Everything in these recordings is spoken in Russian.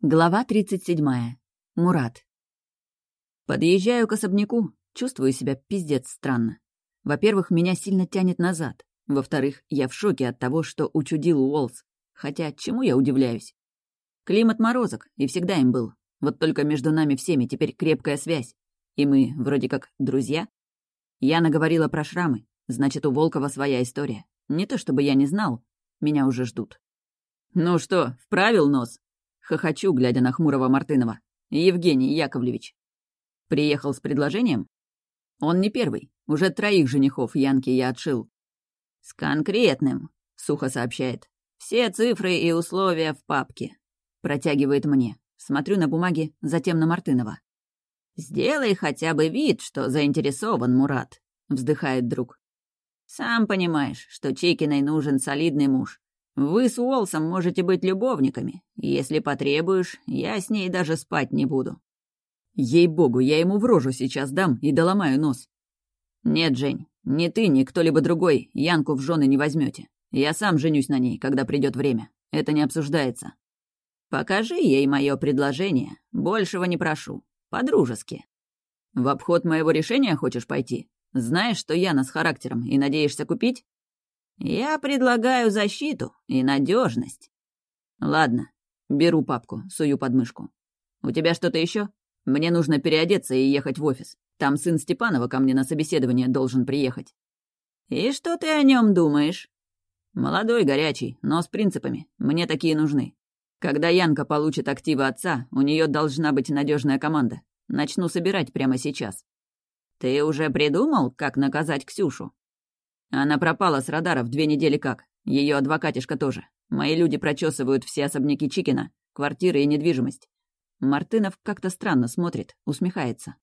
Глава 37. Мурат. Подъезжаю к особняку, чувствую себя пиздец странно. Во-первых, меня сильно тянет назад. Во-вторых, я в шоке от того, что учудил Уоллс. Хотя, чему я удивляюсь? Климат морозок, и всегда им был. Вот только между нами всеми теперь крепкая связь. И мы вроде как друзья. Яна говорила про шрамы. Значит, у Волкова своя история. Не то чтобы я не знал. Меня уже ждут. «Ну что, вправил нос?» Хохочу, глядя на хмурого Мартынова. «Евгений Яковлевич». Приехал с предложением? Он не первый. Уже 3 женихов Янки я отшил. «С конкретным», — сухо сообщает. «Все цифры и условия в папке». Протягивает мне. Смотрю на бумаги, затем на Мартынова. «Сделай хотя бы вид, что заинтересован, Мурат», — вздыхает друг. «Сам понимаешь, что Чикиной нужен солидный муж. Вы с Уолсом можете быть любовниками. Если потребуешь, я с ней даже спать не буду». Ей-богу, я ему в рожу сейчас дам и доломаю нос. «Нет, Жень, ни ты, ни кто-либо другой Янку в жены не возьмете. Я сам женюсь на ней, когда придет время. Это не обсуждается. Покажи ей мое предложение. Большего не прошу. По-дружески. В обход моего решения хочешь пойти? Знаешь, что Яна с характером, и надеешься купить? Я предлагаю защиту и надежность. Ладно, беру папку, сую под мышку. У тебя что-то еще? Мне нужно переодеться и ехать в офис. Там сын Степанова ко мне на собеседование должен приехать. И что ты о нем думаешь? Молодой, горячий, но с принципами. Мне такие нужны. Когда Янка получит активы отца, у нее должна быть надежная команда. Начну собирать прямо сейчас. Ты уже придумал, как наказать Ксюшу? Она пропала с радаров 2 недели как. Ее адвокатишка тоже. Мои люди прочесывают все особняки Чикина, квартиры и недвижимость. Мартынов как-то странно смотрит, усмехается.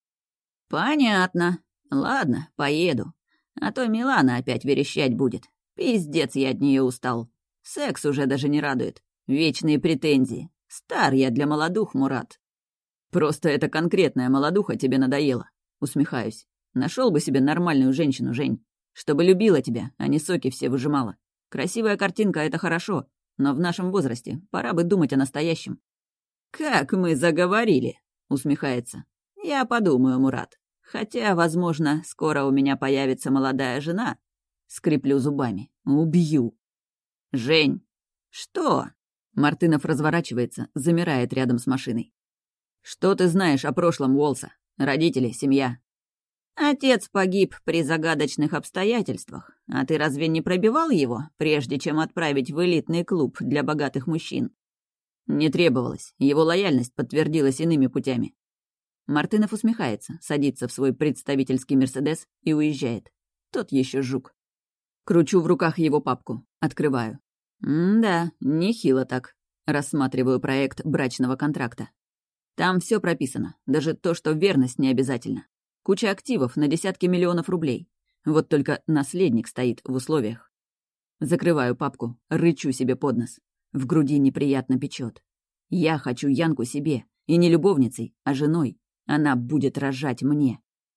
«Понятно. Ладно, поеду. А то Милана опять верещать будет. Пиздец, я от нее устал. Секс уже даже не радует. Вечные претензии. Стар я для молодух, Мурат». «Просто эта конкретная молодуха тебе надоела». Усмехаюсь. Нашел бы себе нормальную женщину, Жень. Чтобы любила тебя, а не соки все выжимала. Красивая картинка — это хорошо, но в нашем возрасте пора бы думать о настоящем. «Как мы заговорили!» — усмехается. «Я подумаю, Мурат. Хотя, возможно, скоро у меня появится молодая жена». Скреплю зубами. «Убью!» «Жень!» «Что?» Мартынов разворачивается, замирает рядом с машиной. «Что ты знаешь о прошлом Уолса? Родители, семья?» «Отец погиб при загадочных обстоятельствах. А ты разве не пробивал его, прежде чем отправить в элитный клуб для богатых мужчин?» «Не требовалось. Его лояльность подтвердилась иными путями». Мартынов усмехается, садится в свой представительский «Мерседес» и уезжает. Тот еще жук. Кручу в руках его папку. Открываю. Да, нехило так. Рассматриваю проект брачного контракта. Там все прописано, даже то, что верность не обязательно. Куча активов на десятки миллионов рублей. Вот только наследник стоит в условиях. Закрываю папку, рычу себе под нос. В груди неприятно печет. Я хочу Янку себе. И не любовницей, а женой. Она будет рожать мне.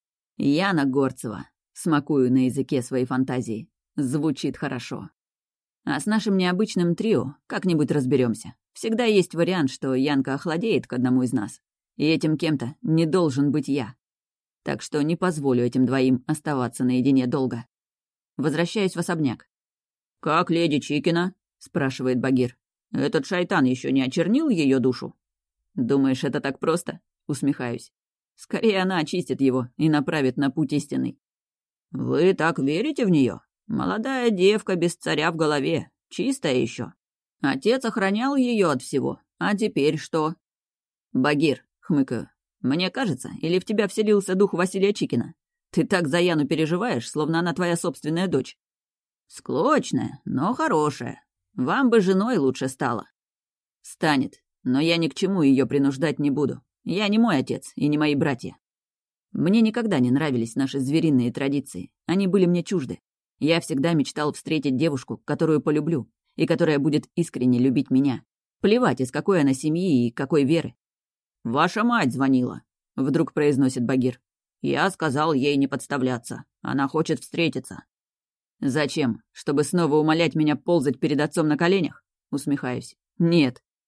Яна Горцева. Смакую на языке своей фантазии. Звучит хорошо. А с нашим необычным трио как-нибудь разберемся. Всегда есть вариант, что Янка охладеет к одному из нас. И этим кем-то не должен быть я. Так что не позволю этим двоим оставаться наедине долго. Возвращаюсь в особняк. «Как леди Чикина?» — спрашивает Багир. «Этот шайтан еще не очернил ее душу?» «Думаешь, это так просто?» — усмехаюсь. «Скорее она очистит его и направит на путь истинный». «Вы так верите в нее? Молодая девка без царя в голове, чистая еще. Отец охранял ее от всего, а теперь что?» «Багир», — хмыкаю, — «мне кажется, или в тебя вселился дух Василия Чикина? Ты так за Яну переживаешь, словно она твоя собственная дочь». «Склочная, но хорошая. Вам бы женой лучше стало». «Станет, но я ни к чему ее принуждать не буду. Я не мой отец и не мои братья». Мне никогда не нравились наши звериные традиции. Они были мне чужды. Я всегда мечтал встретить девушку, которую полюблю, и которая будет искренне любить меня. Плевать, из какой она семьи и какой веры. «Ваша мать звонила», — вдруг произносит Багир. «Я сказал ей не подставляться. Она хочет встретиться». «Зачем? Чтобы снова умолять меня ползать перед отцом на коленях?» Усмехаюсь. «Нет».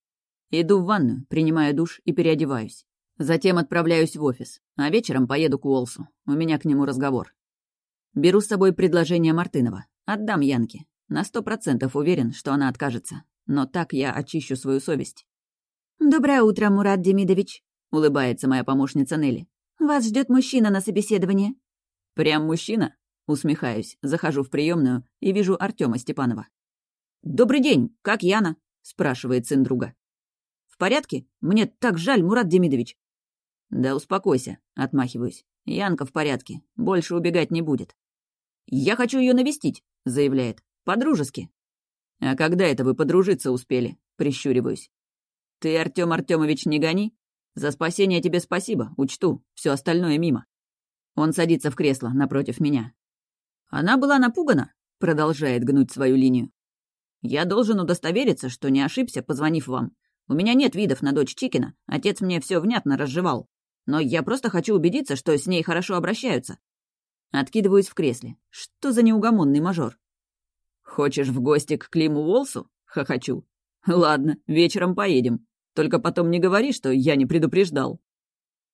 Иду в ванную, принимаю душ и переодеваюсь. Затем отправляюсь в офис, а вечером поеду к Уолсу. У меня к нему разговор. Беру с собой предложение Мартынова. Отдам Янке. На 100% уверен, что она откажется. Но так я очищу свою совесть. «Доброе утро, Мурат Демидович», — улыбается моя помощница Нелли. «Вас ждет мужчина на собеседование». «Прям мужчина?» — усмехаюсь, захожу в приемную и вижу Артема Степанова. «Добрый день, как Яна?» — спрашивает сын друга. «В порядке? Мне так жаль, Мурат Демидович». «Да успокойся», — отмахиваюсь. «Янка в порядке, больше убегать не будет». «Я хочу ее навестить», — заявляет. «По-дружески». «А когда это вы подружиться успели?» — прищуриваюсь. «Ты, Артём Артёмович, не гони. За спасение тебе спасибо, учту, все остальное мимо». Он садится в кресло напротив меня. «Она была напугана», — продолжает гнуть свою линию. «Я должен удостовериться, что не ошибся, позвонив вам. У меня нет видов на дочь Чикина, отец мне все внятно разжевал. Но я просто хочу убедиться, что с ней хорошо обращаются». Откидываюсь в кресле. Что за неугомонный мажор? «Хочешь в гости к Климу Уолсу?» — хохочу. «Ладно, вечером поедем. Только потом не говори, что я не предупреждал».